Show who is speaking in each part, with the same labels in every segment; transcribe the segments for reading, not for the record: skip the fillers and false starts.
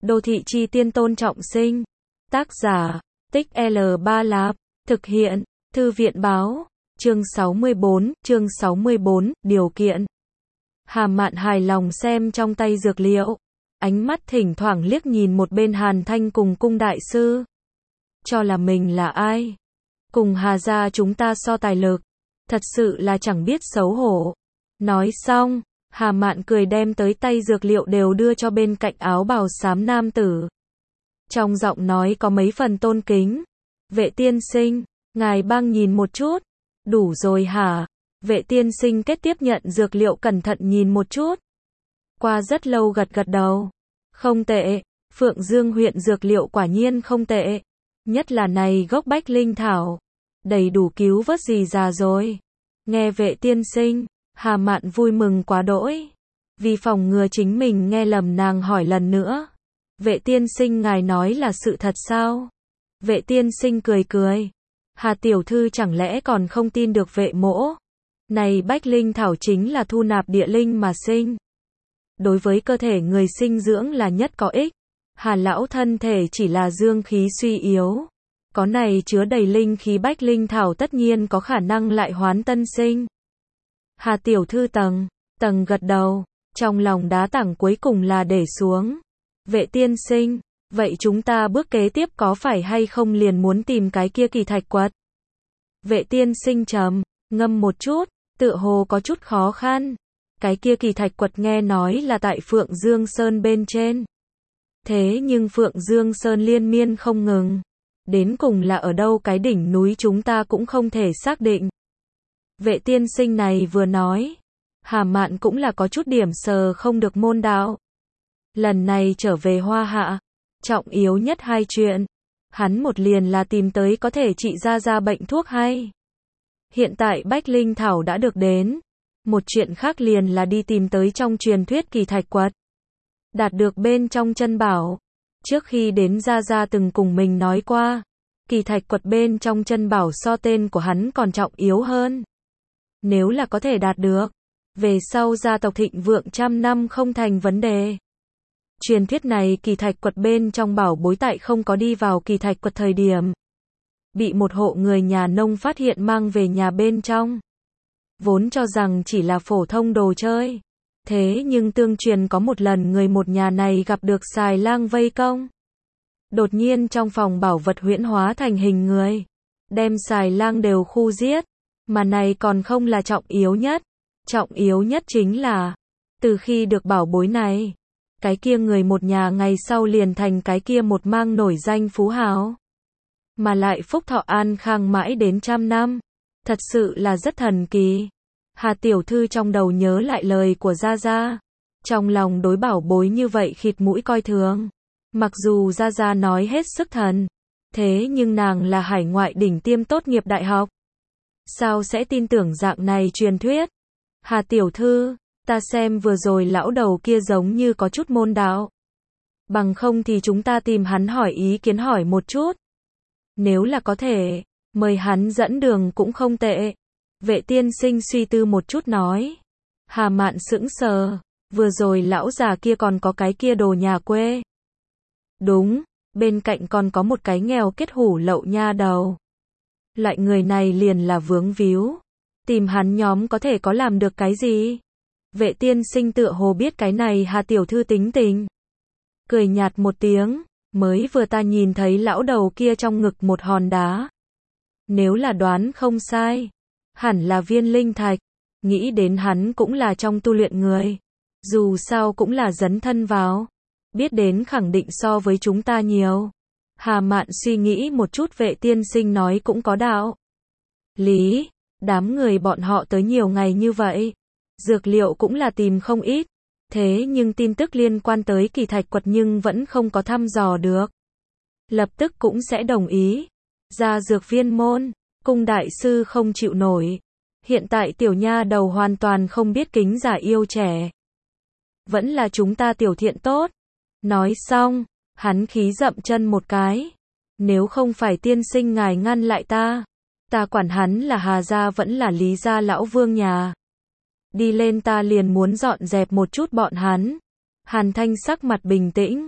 Speaker 1: Đô thị chi tiên Tôn Trọng Sinh. Tác giả, Tích L3 Lạp. Thực hiện, Thư viện báo. Chương 64, điều kiện. Hà Mạn hài lòng xem trong tay dược liệu. Ánh mắt thỉnh thoảng liếc nhìn một bên Hàn Thanh cùng cung đại sư. Cho là mình là ai? Cùng Hà gia chúng ta so tài lực. Thật sự là chẳng biết xấu hổ. Nói xong, Hà Mạn cười đem tới tay dược liệu đều đưa cho bên cạnh áo bào xám nam tử. Trong giọng nói có mấy phần tôn kính. Vệ tiên sinh, ngài băng nhìn một chút. Đủ rồi hả? Vệ tiên sinh kết tiếp nhận dược liệu cẩn thận nhìn một chút. Qua rất lâu gật gật đầu. Không tệ, Phượng Dương huyện dược liệu quả nhiên không tệ. Nhất là này gốc bách linh thảo. Đầy đủ cứu vớt gì già rồi. Nghe vệ tiên sinh, Hà Mạn vui mừng quá đỗi. Vì phòng ngừa chính mình nghe lầm nàng hỏi lần nữa. Vệ tiên sinh ngài nói là sự thật sao? Vệ tiên sinh cười cười. Hà tiểu thư chẳng lẽ còn không tin được vệ mỗ? Này bách linh thảo chính là thu nạp địa linh mà sinh. Đối với cơ thể người sinh dưỡng là nhất có ích. Hà lão thân thể chỉ là dương khí suy yếu. Có này chứa đầy linh khí bách linh thảo tất nhiên có khả năng lại hoán tân sinh. Hà tiểu thư tầng gật đầu, trong lòng đá tảng cuối cùng là để xuống. Vệ tiên sinh, vậy chúng ta bước kế tiếp có phải hay không liền muốn tìm cái kia kỳ thạch quật? Vệ tiên sinh trầm ngâm một chút, tựa hồ có chút khó khăn. Cái kia kỳ thạch quật nghe nói là tại Phượng Dương Sơn bên trên. Thế nhưng Phượng Dương Sơn liên miên không ngừng. Đến cùng là ở đâu cái đỉnh núi chúng ta cũng không thể xác định. Vệ tiên sinh này vừa nói. Hà Mạn cũng là có chút điểm sờ không được môn đạo. Lần này trở về Hoa Hạ. Trọng yếu nhất hai chuyện. Hắn một liền là tìm tới có thể trị ra bệnh thuốc hay. Hiện tại bách linh thảo đã được đến. Một chuyện khác liền là đi tìm tới trong truyền thuyết kỳ thạch quật. Đạt được bên trong chân bảo. Trước khi đến Gia từng cùng mình nói qua. Kỳ thạch quật bên trong chân bảo so tên của hắn còn trọng yếu hơn. Nếu là có thể đạt được. Về sau gia tộc thịnh vượng trăm năm không thành vấn đề. Truyền thuyết này kỳ thạch quật bên trong bảo bối tại không có đi vào kỳ thạch quật thời điểm. Bị một hộ người nhà nông phát hiện mang về nhà bên trong. Vốn cho rằng chỉ là phổ thông đồ chơi. Thế nhưng tương truyền có một lần người một nhà này gặp được xài lang vây công. Đột nhiên trong phòng bảo vật huyễn hóa thành hình người. Đem xài lang đều khu giết. Mà này còn không là trọng yếu nhất. Trọng yếu nhất chính là, từ khi được bảo bối này, cái kia người một nhà ngày sau liền thành cái kia một mang nổi danh phú hào. Mà lại phúc thọ an khang mãi đến trăm năm. Thật sự là rất thần kỳ. Hà tiểu thư trong đầu nhớ lại lời của Gia. Trong lòng đối bảo bối như vậy khịt mũi coi thường. Mặc dù Gia nói hết sức thần. Thế nhưng nàng là hải ngoại đỉnh tiêm tốt nghiệp đại học. Sao sẽ tin tưởng dạng này truyền thuyết? Hà tiểu thư, ta xem vừa rồi lão đầu kia giống như có chút môn đạo. Bằng không thì chúng ta tìm hắn hỏi ý kiến hỏi một chút. Nếu là có thể, mời hắn dẫn đường cũng không tệ. Vệ tiên sinh suy tư một chút nói. Hà Mạn sững sờ, vừa rồi lão già kia còn có cái kia đồ nhà quê. Đúng, bên cạnh còn có một cái nghèo kết hủ lậu nha đầu. Loại người này liền là vướng víu. Tìm hắn nhóm có thể có làm được cái gì? Vệ tiên sinh tựa hồ biết cái này Hà tiểu thư tính tình. Cười nhạt một tiếng, mới vừa ta nhìn thấy lão đầu kia trong ngực một hòn đá. Nếu là đoán không sai, hẳn là viên linh thạch. Nghĩ đến hắn cũng là trong tu luyện người. Dù sao cũng là dấn thân vào. Biết đến khẳng định so với chúng ta nhiều. Hà Mạn suy nghĩ một chút vệ tiên sinh nói cũng có đạo lý. Đám người bọn họ tới nhiều ngày như vậy. Dược liệu cũng là tìm không ít. Thế nhưng tin tức liên quan tới kỳ thạch quật nhưng vẫn không có thăm dò được. Lập tức cũng sẽ đồng ý. Ra dược viên môn, cung đại sư không chịu nổi. Hiện tại tiểu nha đầu hoàn toàn không biết kính giả yêu trẻ. Vẫn là chúng ta tiểu thiện tốt. Nói xong, hắn khí dậm chân một cái. Nếu không phải tiên sinh ngài ngăn lại ta quản hắn là Hà gia vẫn là Lý gia lão vương nhà. Đi lên ta liền muốn dọn dẹp một chút bọn hắn. Hàn Thanh sắc mặt bình tĩnh.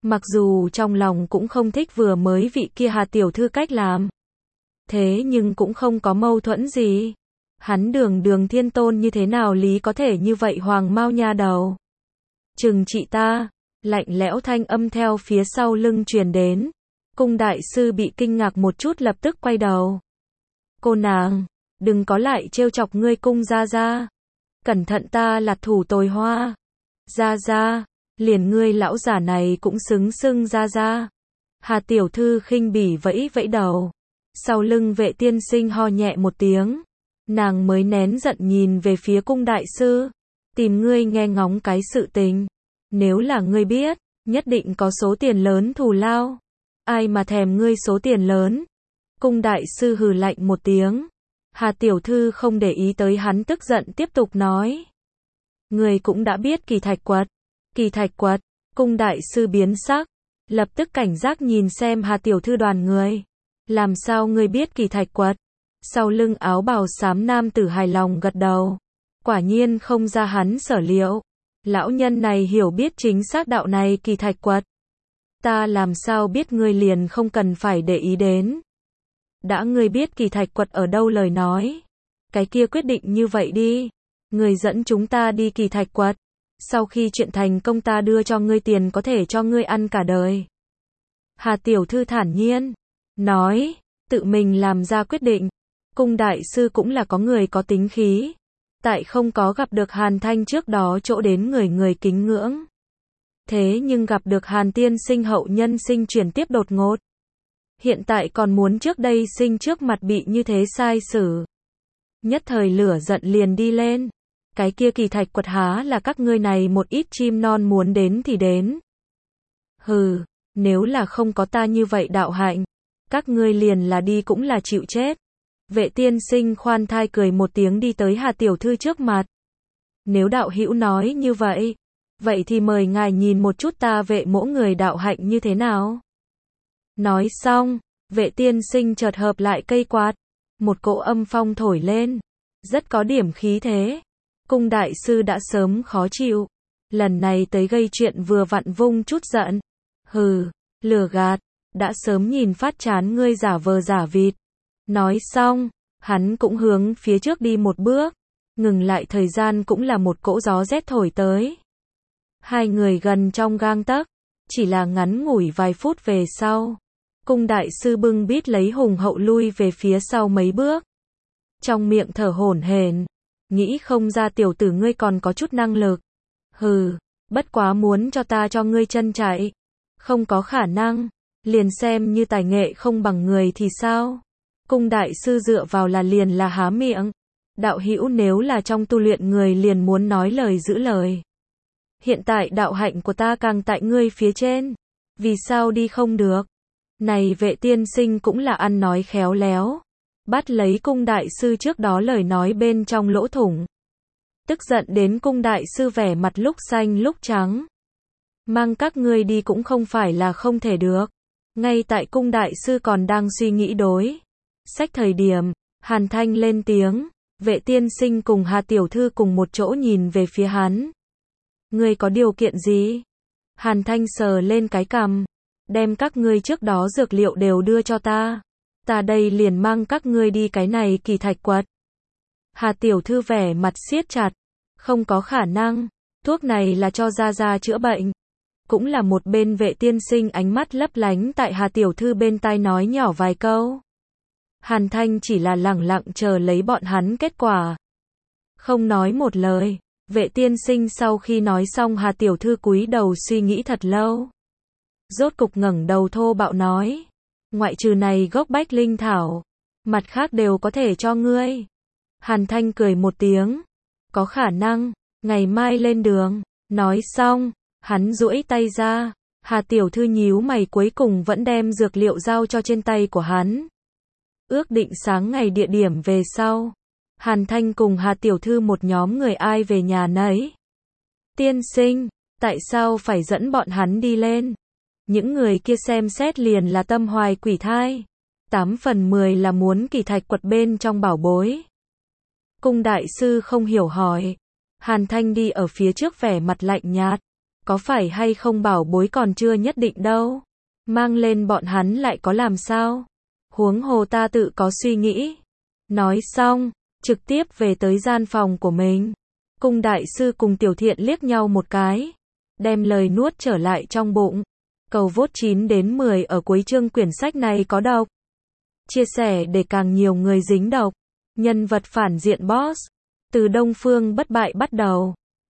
Speaker 1: Mặc dù trong lòng cũng không thích vừa mới vị kia Hà tiểu thư cách làm. Thế nhưng cũng không có mâu thuẫn gì. Hắn Đường Thiên Tôn như thế nào lý có thể như vậy hoàng mau nha đầu. Trừng trị ta, lạnh lẽo thanh âm theo phía sau lưng truyền đến. Cung đại sư bị kinh ngạc một chút lập tức quay đầu. Cô nàng, đừng có lại trêu chọc ngươi cung gia gia. Cẩn thận ta là thủ tồi hoa. Gia gia, liền ngươi lão giả này cũng xứng xưng gia gia. Hà tiểu thư khinh bỉ vẫy vẫy đầu. Sau lưng Vệ tiên sinh ho nhẹ một tiếng. Nàng mới nén giận nhìn về phía cung đại sư. Tìm ngươi nghe ngóng cái sự tình. Nếu là ngươi biết, nhất định có số tiền lớn thù lao. Ai mà thèm ngươi số tiền lớn. Cung đại sư hừ lạnh một tiếng. Hà tiểu thư không để ý tới hắn tức giận tiếp tục nói. Ngươi cũng đã biết kỳ thạch quật. Kỳ thạch quật, cung đại sư biến sắc. Lập tức cảnh giác nhìn xem Hà tiểu thư đoàn người. Làm sao ngươi biết kỳ thạch quật? Sau lưng áo bào xám nam tử hài lòng gật đầu. Quả nhiên không ra hắn sở liệu. Lão nhân này hiểu biết chính xác đạo này kỳ thạch quật. Ta làm sao biết ngươi liền không cần phải để ý đến. Đã ngươi biết kỳ thạch quật ở đâu lời nói. Cái kia quyết định như vậy đi. Ngươi dẫn chúng ta đi kỳ thạch quật. Sau khi chuyện thành công ta đưa cho ngươi tiền có thể cho ngươi ăn cả đời. Hà tiểu thư thản nhiên. Nói, tự mình làm ra quyết định. Cung đại sư cũng là có người có tính khí. Tại không có gặp được Hàn Thanh trước đó chỗ đến người kính ngưỡng. Thế nhưng gặp được Hàn tiên sinh hậu nhân sinh chuyển tiếp đột ngột. Hiện tại còn muốn trước đây sinh trước mặt bị như thế sai xử. Nhất thời lửa giận liền đi lên. Cái kia kỳ thạch quật há là các ngươi này một ít chim non muốn đến thì đến. Hừ, nếu là không có ta như vậy đạo hạnh. Các ngươi liền là đi cũng là chịu chết. Vệ tiên sinh khoan thai cười một tiếng đi tới Hà tiểu thư trước mặt. Nếu đạo hữu nói như vậy, vậy thì mời ngài nhìn một chút ta Vệ mỗ người đạo hạnh như thế nào. Nói xong, Vệ tiên sinh chợt hợp lại cây quạt. Một cỗ âm phong thổi lên. Rất có điểm khí thế. Cung đại sư đã sớm khó chịu. Lần này tới gây chuyện vừa vặn vung chút giận. Hừ, lừa gạt. Đã sớm nhìn phát chán ngươi giả vờ giả vịt. Nói xong, hắn cũng hướng phía trước đi một bước. Ngừng lại thời gian cũng là một cỗ gió rét thổi tới. Hai người gần trong gang tấc. Chỉ là ngắn ngủi vài phút về sau. Cung đại sư bưng bít lấy hùng hậu lui về phía sau mấy bước. Trong miệng thở hổn hển. Nghĩ không ra tiểu tử ngươi còn có chút năng lực. Hừ, bất quá muốn cho ta cho ngươi chân chạy. Không có khả năng. Liền xem như tài nghệ không bằng người thì sao? Cung đại sư dựa vào là liền là há miệng. Đạo hữu nếu là trong tu luyện người liền muốn nói lời giữ lời. Hiện tại đạo hạnh của ta càng tại ngươi phía trên. Vì sao đi không được? Này Vệ tiên sinh cũng là ăn nói khéo léo. Bắt lấy cung đại sư trước đó lời nói bên trong lỗ thủng. Tức giận đến cung đại sư vẻ mặt lúc xanh lúc trắng. Mang các ngươi đi cũng không phải là không thể được. Ngay tại cung đại sư còn đang suy nghĩ đối sách thời điểm, Hàn Thanh lên tiếng. Vệ tiên sinh cùng Hà tiểu thư cùng một chỗ nhìn về phía hắn. Ngươi có điều kiện gì? Hàn Thanh sờ lên cái cằm. Đem các ngươi trước đó dược liệu đều đưa cho ta. Ta đây liền mang các ngươi đi cái này kỳ thạch quật. Hà tiểu thư vẻ mặt siết chặt. Không có khả năng. Thuốc này là cho gia gia chữa bệnh. Cũng là một bên Vệ tiên sinh ánh mắt lấp lánh tại Hà tiểu thư bên tai nói nhỏ vài câu. Hàn Thanh chỉ là lẳng lặng chờ lấy bọn hắn kết quả. Không nói một lời. Vệ tiên sinh sau khi nói xong Hà tiểu thư cúi đầu suy nghĩ thật lâu. Rốt cục ngẩng đầu thô bạo nói. Ngoại trừ này gốc bách linh thảo. Mặt khác đều có thể cho ngươi. Hàn Thanh cười một tiếng. Có khả năng. Ngày mai lên đường. Nói xong. Hắn duỗi tay ra. Hà tiểu thư nhíu mày cuối cùng vẫn đem dược liệu giao cho trên tay của hắn. Ước định sáng ngày địa điểm về sau. Hàn Thanh cùng Hà tiểu thư một nhóm người ai về nhà nấy. Tiên sinh, tại sao phải dẫn bọn hắn đi lên? Những người kia xem xét liền là tâm hoài quỷ thai. 8 phần 10 là muốn kỳ thạch quật bên trong bảo bối. Cung đại sư không hiểu hỏi. Hàn Thanh đi ở phía trước vẻ mặt lạnh nhạt. Có phải hay không bảo bối còn chưa nhất định đâu. Mang lên bọn hắn lại có làm sao. Huống hồ ta tự có suy nghĩ. Nói xong, trực tiếp về tới gian phòng của mình. Cung đại sư cùng Tiểu Thiện liếc nhau một cái. Đem lời nuốt trở lại trong bụng. Cầu vote 9 đến 10 ở cuối chương quyển sách này có độc. Chia sẻ để càng nhiều người dính độc. Nhân vật phản diện boss. Từ Đông Phương bất bại bắt đầu.